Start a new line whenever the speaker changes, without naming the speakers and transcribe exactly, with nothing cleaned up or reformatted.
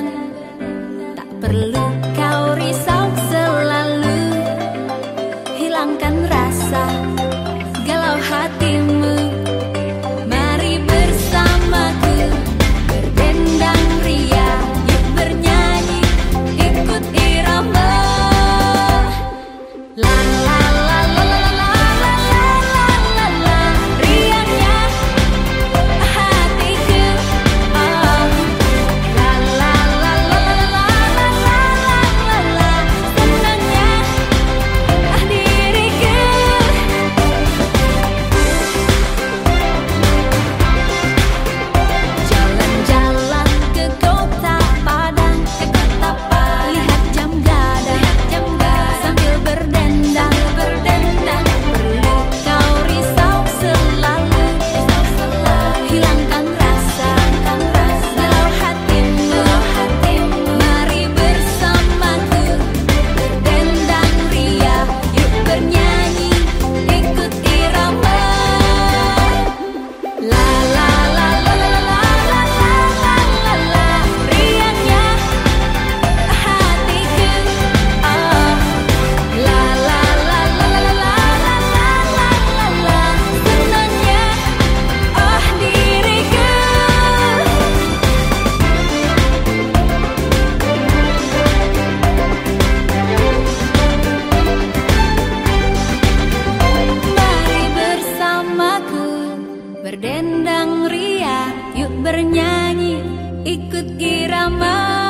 berdendang. Tak perlu kau risau selalu, hilangkan rasa galau hatimu. Mari bersamaku berdendang ria, yuk bernyanyi ikut irama. La la la la la la la la la la, riangnya hatiku. Oh, la la la la la la la la la, senangnya ah diriku. Jalan-jalan ke kota Padang, ke kota Padang, lihat jam gadang, jam gadang sambil berdendang, berdendang. Perlu kau risau selalu, risau selalu, hilangkan rasa, galau hatimu, hatimu. Mari bersamaku berdendang ria, yuk bernyanyi ikut irama. La la la la la la la la la la, riangnya hatiku. Oh, la la la la la la la la la la, senangnya oh diriku. Mari bersamaku berdendang ria, yuk bernyanyi ikut irama.